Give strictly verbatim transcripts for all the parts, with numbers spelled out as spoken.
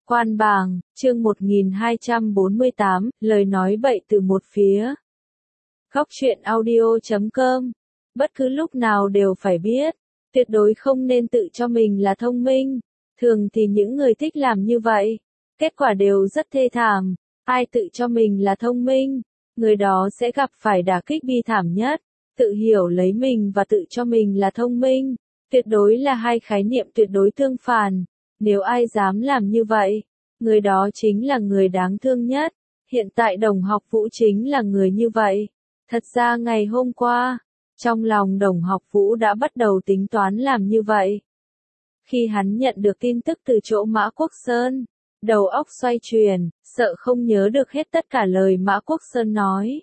Quan bàng, chương một nghìn hai trăm bốn mươi tám, lời nói bậy từ một phía. Góc truyện audio chấm com. Bất cứ lúc nào đều phải biết, tuyệt đối không nên tự cho mình là thông minh. Thường thì những người thích làm như vậy, kết quả đều rất thê thảm. Ai tự cho mình là thông minh, người đó sẽ gặp phải đả kích bi thảm nhất. Tự hiểu lấy mình và tự cho mình là thông minh, tuyệt đối là hai khái niệm tuyệt đối tương phản. Nếu ai dám làm như vậy, người đó chính là người đáng thương nhất. Hiện tại Đồng Học Vũ chính là người như vậy. Thật ra ngày hôm qua, trong lòng Đồng Học Vũ đã bắt đầu tính toán làm như vậy. Khi hắn nhận được tin tức từ chỗ Mã Quốc Sơn, đầu óc xoay chuyển, sợ không nhớ được hết tất cả lời Mã Quốc Sơn nói.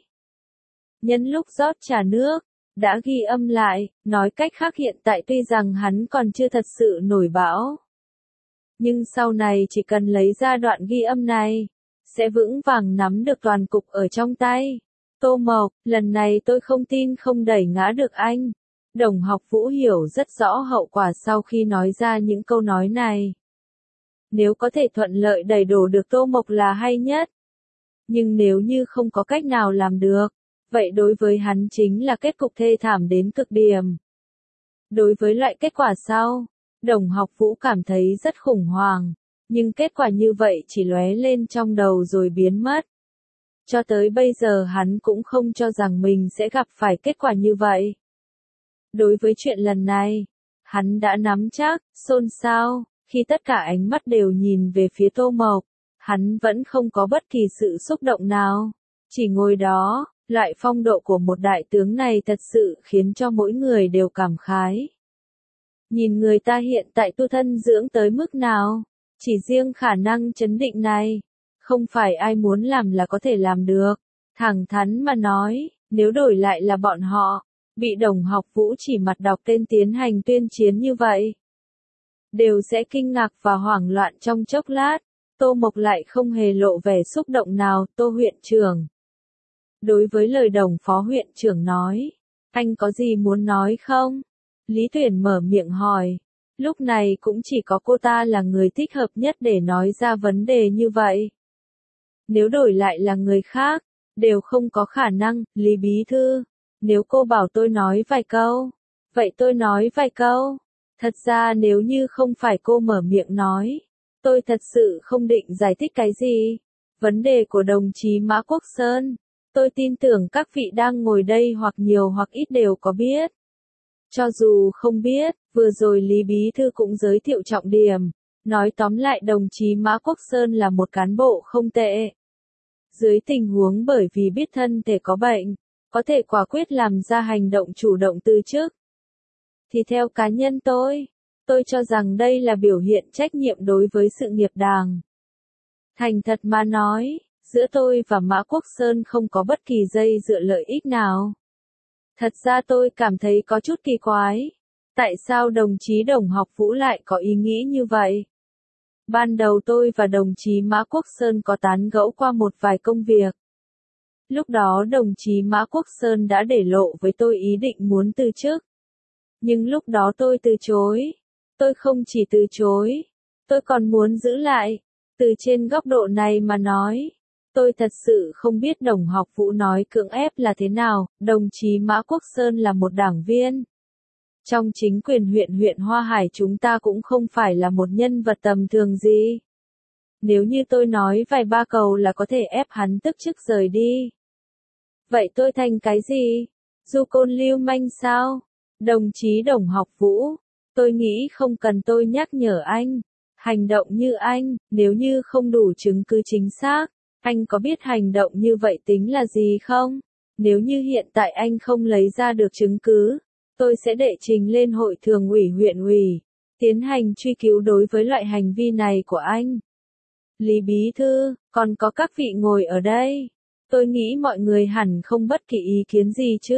Nhân lúc rót trà nước, đã ghi âm lại, nói cách khác hiện tại tuy rằng hắn còn chưa thật sự nổi bão. Nhưng sau này chỉ cần lấy ra đoạn ghi âm này, sẽ vững vàng nắm được toàn cục ở trong tay. Tô Mộc, lần này tôi không tin không đẩy ngã được anh. Đồng Học Vũ hiểu rất rõ hậu quả sau khi nói ra những câu nói này. Nếu có thể thuận lợi đẩy đổ được Tô Mộc là hay nhất. Nhưng nếu như không có cách nào làm được, vậy đối với hắn chính là kết cục thê thảm đến cực điểm. Đối với loại kết quả sau, Đồng Học Vũ cảm thấy rất khủng hoảng, nhưng kết quả như vậy chỉ lóe lên trong đầu rồi biến mất. Cho tới bây giờ hắn cũng không cho rằng mình sẽ gặp phải kết quả như vậy. Đối với chuyện lần này, hắn đã nắm chắc, xôn xao, khi tất cả ánh mắt đều nhìn về phía Tô Mộc, hắn vẫn không có bất kỳ sự xúc động nào, chỉ ngồi đó, loại phong độ của một đại tướng này thật sự khiến cho mỗi người đều cảm khái. Nhìn người ta hiện tại tu thân dưỡng tới mức nào, chỉ riêng khả năng chấn định này, không phải ai muốn làm là có thể làm được. Thẳng thắn mà nói, nếu đổi lại là bọn họ, bị Đồng Học Vũ chỉ mặt đọc tên tiến hành tuyên chiến như vậy, đều sẽ kinh ngạc và hoảng loạn trong chốc lát. Tô Mộc lại không hề lộ vẻ xúc động nào. Tô huyện trưởng. Đối với lời Đồng Phó huyện trưởng nói, anh có gì muốn nói không? Lý Tuyển mở miệng hỏi. Lúc này cũng chỉ có cô ta là người thích hợp nhất để nói ra vấn đề như vậy. Nếu đổi lại là người khác, đều không có khả năng. Lý Bí Thư, nếu cô bảo tôi nói vài câu, vậy tôi nói vài câu. Thật ra nếu như không phải cô mở miệng nói, tôi thật sự không định giải thích cái gì. Vấn đề của đồng chí Mã Quốc Sơn, tôi tin tưởng các vị đang ngồi đây hoặc nhiều hoặc ít đều có biết. Cho dù không biết, vừa rồi Lý Bí Thư cũng giới thiệu trọng điểm, nói tóm lại đồng chí Mã Quốc Sơn là một cán bộ không tệ. Dưới tình huống bởi vì biết thân thể có bệnh, có thể quả quyết làm ra hành động chủ động từ chức. Thì theo cá nhân tôi, tôi cho rằng đây là biểu hiện trách nhiệm đối với sự nghiệp Đảng. Thành thật mà nói, giữa tôi và Mã Quốc Sơn không có bất kỳ dây dựa lợi ích nào. Thật ra tôi cảm thấy có chút kỳ quái. Tại sao đồng chí Đồng Học Vũ lại có ý nghĩ như vậy? Ban đầu tôi và đồng chí Mã Quốc Sơn có tán gẫu qua một vài công việc. Lúc đó đồng chí Mã Quốc Sơn đã để lộ với tôi ý định muốn từ chức. Nhưng lúc đó tôi từ chối. Tôi không chỉ từ chối, tôi còn muốn giữ lại. Từ trên góc độ này mà nói, tôi thật sự không biết Đồng Học Vũ nói cưỡng ép là thế nào. Đồng chí Mã Quốc Sơn là một đảng viên. Trong chính quyền huyện huyện Hoa Hải chúng ta cũng không phải là một nhân vật tầm thường gì. Nếu như tôi nói vài ba câu là có thể ép hắn tức chức rời đi. Vậy tôi thành cái gì? Du côn lưu manh sao? Đồng chí Đồng Học Vũ, tôi nghĩ không cần tôi nhắc nhở anh. Hành động như anh, nếu như không đủ chứng cứ chính xác, anh có biết hành động như vậy tính là gì không? Nếu như hiện tại anh không lấy ra được chứng cứ, tôi sẽ đệ trình lên hội thường ủy huyện ủy, tiến hành truy cứu đối với loại hành vi này của anh. Lý Bí Thư, còn có các vị ngồi ở đây, tôi nghĩ mọi người hẳn không bất kỳ ý kiến gì chứ?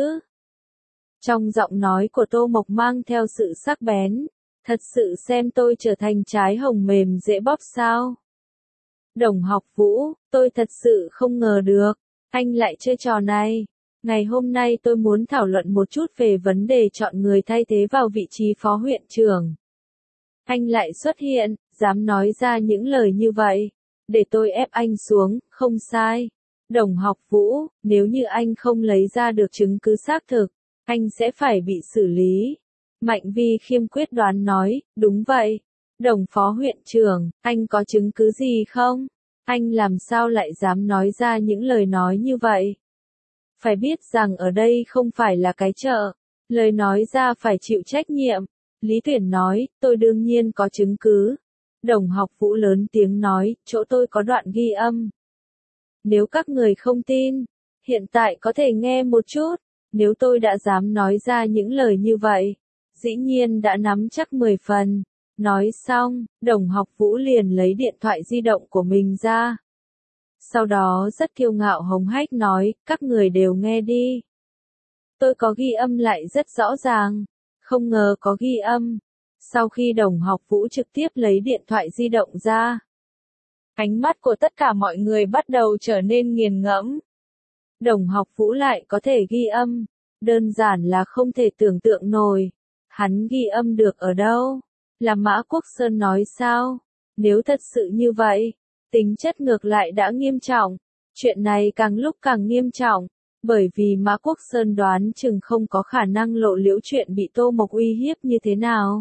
Trong giọng nói của Tô Mộc mang theo sự sắc bén, thật sự xem tôi trở thành trái hồng mềm dễ bóp sao? Đồng Học Vũ, tôi thật sự không ngờ được, anh lại chơi trò này. Ngày hôm nay tôi muốn thảo luận một chút về vấn đề chọn người thay thế vào vị trí phó huyện trưởng. Anh lại xuất hiện, dám nói ra những lời như vậy, để tôi ép anh xuống, không sai. Đồng học Vũ, nếu như anh không lấy ra được chứng cứ xác thực, anh sẽ phải bị xử lý. Mạnh Vi Khiêm quyết đoán nói, đúng vậy. Đồng phó huyện trưởng, anh có chứng cứ gì không? Anh làm sao lại dám nói ra những lời nói như vậy? Phải biết rằng ở đây không phải là cái chợ, lời nói ra phải chịu trách nhiệm. Lý Tuyển nói, tôi đương nhiên có chứng cứ. Đồng học Vũ lớn tiếng nói, chỗ tôi có đoạn ghi âm. Nếu các người không tin, hiện tại có thể nghe một chút. Nếu tôi đã dám nói ra những lời như vậy, dĩ nhiên đã nắm chắc mười phần. Nói xong, đồng học Vũ liền lấy điện thoại di động của mình ra. Sau đó rất kiêu ngạo hống hách nói, các người đều nghe đi. Tôi có ghi âm lại rất rõ ràng. Không ngờ có ghi âm. Sau khi đồng học Vũ trực tiếp lấy điện thoại di động ra, ánh mắt của tất cả mọi người bắt đầu trở nên nghiền ngẫm. Đồng học Vũ lại có thể ghi âm, đơn giản là không thể tưởng tượng nổi. Hắn ghi âm được ở đâu? Là Mã Quốc Sơn nói sao? Nếu thật sự như vậy, tính chất ngược lại đã nghiêm trọng. Chuyện này càng lúc càng nghiêm trọng, bởi vì Mã Quốc Sơn đoán chừng không có khả năng lộ liễu chuyện bị Tô Mộc uy hiếp như thế nào.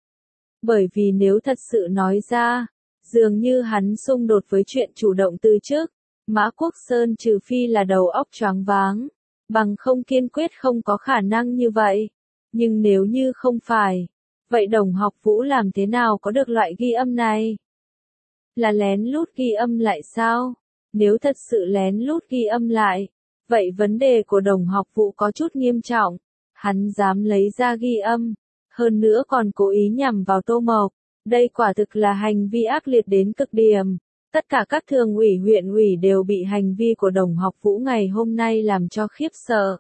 Bởi vì nếu thật sự nói ra, dường như hắn xung đột với chuyện chủ động từ chức, Mã Quốc Sơn trừ phi là đầu óc choáng váng, bằng không kiên quyết không có khả năng như vậy. Nhưng nếu như không phải, vậy đồng học Vũ làm thế nào có được loại ghi âm này? Là lén lút ghi âm lại sao? Nếu thật sự lén lút ghi âm lại, vậy vấn đề của đồng học Vũ có chút nghiêm trọng. Hắn dám lấy ra ghi âm, hơn nữa còn cố ý nhằm vào Tô Mộc. Đây quả thực là hành vi ác liệt đến cực điểm. Tất cả các thường ủy huyện ủy đều bị hành vi của đồng học Vũ ngày hôm nay làm cho khiếp sợ.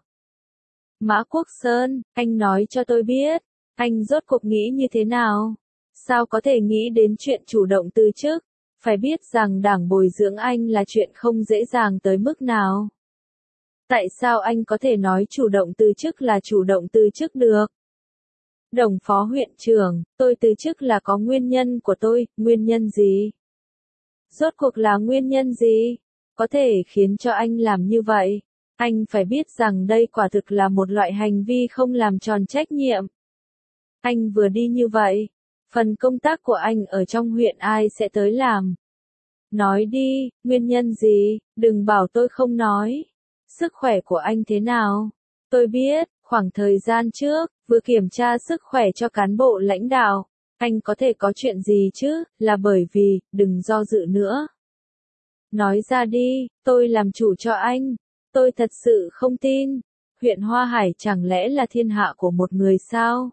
Mã Quốc Sơn, anh nói cho tôi biết, anh rốt cuộc nghĩ như thế nào? Sao có thể nghĩ đến chuyện chủ động từ chức? Phải biết rằng đảng bồi dưỡng anh là chuyện không dễ dàng tới mức nào. Tại sao anh có thể nói chủ động từ chức là chủ động từ chức được? Đồng phó huyện trưởng, tôi từ chức là có nguyên nhân của tôi, nguyên nhân gì? Rốt cuộc là nguyên nhân gì? Có thể khiến cho anh làm như vậy? Anh phải biết rằng đây quả thực là một loại hành vi không làm tròn trách nhiệm. Anh vừa đi như vậy, phần công tác của anh ở trong huyện ai sẽ tới làm? Nói đi, nguyên nhân gì? Đừng bảo tôi không nói. Sức khỏe của anh thế nào? Tôi biết, khoảng thời gian trước, vừa kiểm tra sức khỏe cho cán bộ lãnh đạo. Anh có thể có chuyện gì chứ, là bởi vì, đừng do dự nữa. Nói ra đi, tôi làm chủ cho anh. Tôi thật sự không tin. Huyện Hoa Hải chẳng lẽ là thiên hạ của một người sao?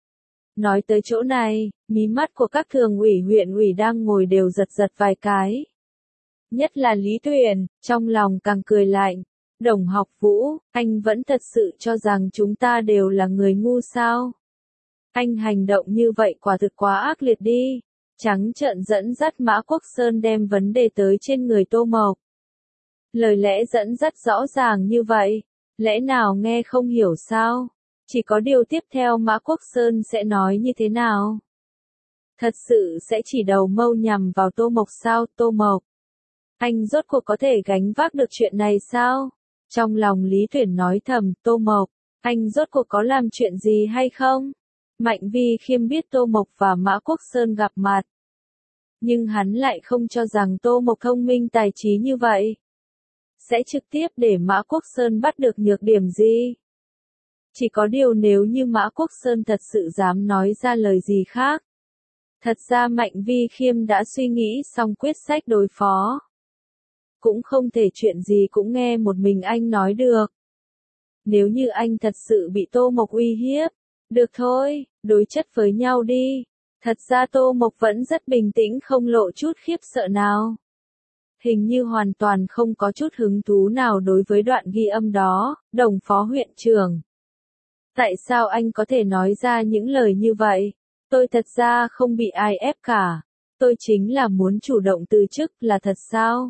Nói tới chỗ này, mí mắt của các thường ủy huyện ủy đang ngồi đều giật giật vài cái. Nhất là Lý Tuyển, trong lòng càng cười lạnh. Đồng học Vũ, anh vẫn thật sự cho rằng chúng ta đều là người ngu sao? Anh hành động như vậy quả thực quá ác liệt đi. Trắng trợn dẫn dắt Mã Quốc Sơn đem vấn đề tới trên người Tô Mộc. Lời lẽ dẫn dắt rõ ràng như vậy, lẽ nào nghe không hiểu sao? Chỉ có điều tiếp theo Mã Quốc Sơn sẽ nói như thế nào? Thật sự sẽ chỉ đầu mâu nhằm vào Tô Mộc sao? Tô Mộc, anh rốt cuộc có thể gánh vác được chuyện này sao? Trong lòng Lý Tuyển nói thầm, Tô Mộc, anh rốt cuộc có làm chuyện gì hay không? Mạnh Vi Khiêm biết Tô Mộc và Mã Quốc Sơn gặp mặt. Nhưng hắn lại không cho rằng Tô Mộc thông minh tài trí như vậy. Sẽ trực tiếp để Mã Quốc Sơn bắt được nhược điểm gì? Chỉ có điều nếu như Mã Quốc Sơn thật sự dám nói ra lời gì khác. Thật ra Mạnh Vi Khiêm đã suy nghĩ xong quyết sách đối phó. Cũng không thể chuyện gì cũng nghe một mình anh nói được. Nếu như anh thật sự bị Tô Mộc uy hiếp, được thôi, đối chất với nhau đi. Thật ra Tô Mộc vẫn rất bình tĩnh không lộ chút khiếp sợ nào. Hình như hoàn toàn không có chút hứng thú nào đối với đoạn ghi âm đó, đồng phó huyện trưởng. Tại sao anh có thể nói ra những lời như vậy? Tôi thật ra không bị ai ép cả. Tôi chính là muốn chủ động từ chức là thật sao?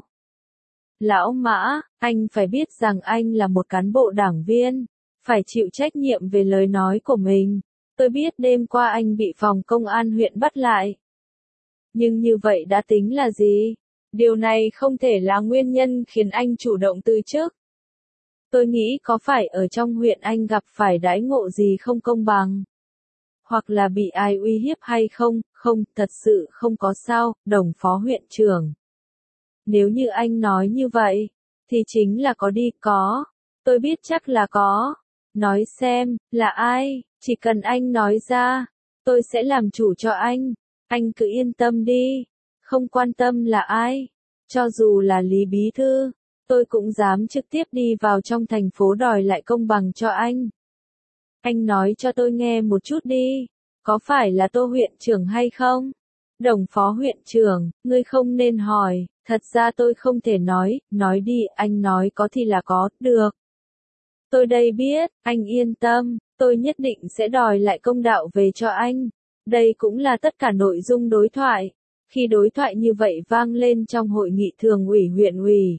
Lão Mã, anh phải biết rằng anh là một cán bộ đảng viên, phải chịu trách nhiệm về lời nói của mình. Tôi biết đêm qua anh bị phòng công an huyện bắt lại. Nhưng như vậy đã tính là gì? Điều này không thể là nguyên nhân khiến anh chủ động từ chức. Tôi nghĩ có phải ở trong huyện anh gặp phải đãi ngộ gì không công bằng? Hoặc là bị ai uy hiếp hay không? Không, thật sự không có sao, đồng phó huyện trưởng. Nếu như anh nói như vậy, thì chính là có đi, có. Tôi biết chắc là có. Nói xem, là ai? Chỉ cần anh nói ra, tôi sẽ làm chủ cho anh. Anh cứ yên tâm đi. Không quan tâm là ai. Cho dù là Lý Bí Thư, tôi cũng dám trực tiếp đi vào trong thành phố đòi lại công bằng cho anh. Anh nói cho tôi nghe một chút đi. Có phải là Tô huyện trưởng hay không? Đồng phó huyện trưởng, ngươi không nên hỏi. Thật ra tôi không thể nói. Nói đi, anh nói có thì là có, được. Tôi đây biết, anh yên tâm, tôi nhất định sẽ đòi lại công đạo về cho anh. Đây cũng là tất cả nội dung đối thoại. Khi đối thoại như vậy vang lên trong hội nghị thường ủy huyện ủy.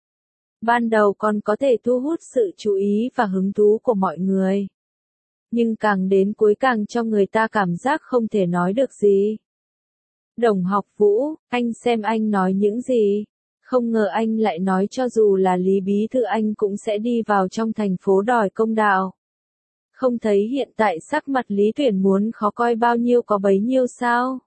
Ban đầu còn có thể thu hút sự chú ý và hứng thú của mọi người. Nhưng càng đến cuối càng cho người ta cảm giác không thể nói được gì. Đồng học Vũ, anh xem anh nói những gì? Không ngờ anh lại nói cho dù là Lý Bí Thư anh cũng sẽ đi vào trong thành phố đòi công đạo. Không thấy hiện tại sắc mặt Lý Tuyển muốn khó coi bao nhiêu có bấy nhiêu sao?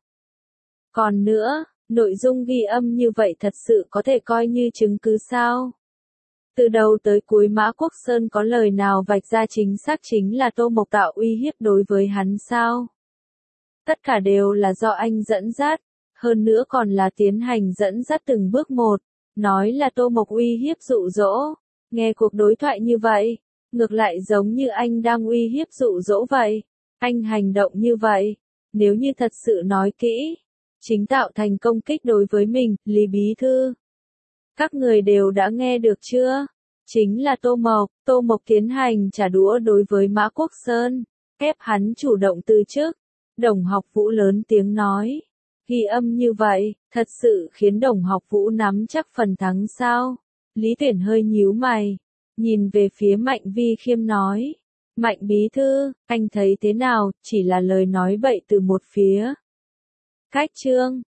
Còn nữa, nội dung ghi âm như vậy thật sự có thể coi như chứng cứ sao? Từ đầu tới cuối Mã Quốc Sơn có lời nào vạch ra chính xác chính là Tô Mộc tạo uy hiếp đối với hắn sao? Tất cả đều là do anh dẫn dắt, hơn nữa còn là tiến hành dẫn dắt từng bước một, nói là Tô Mộc uy hiếp dụ dỗ. Nghe cuộc đối thoại như vậy, ngược lại giống như anh đang uy hiếp dụ dỗ vậy. Anh hành động như vậy, nếu như thật sự nói kỹ, chính tạo thành công kích đối với mình, Lý Bí Thư. Các người đều đã nghe được chưa? Chính là Tô Mộc, Tô Mộc tiến hành trả đũa đối với Mã Quốc Sơn, ép hắn chủ động từ chức. Đồng học Vũ lớn tiếng nói, ghi âm như vậy, thật sự khiến đồng học Vũ nắm chắc phần thắng sao? Lý Tuyển hơi nhíu mày, nhìn về phía Mạnh Vi Khiêm nói, Mạnh Bí Thư, anh thấy thế nào, chỉ là lời nói bậy từ một phía. Cách chương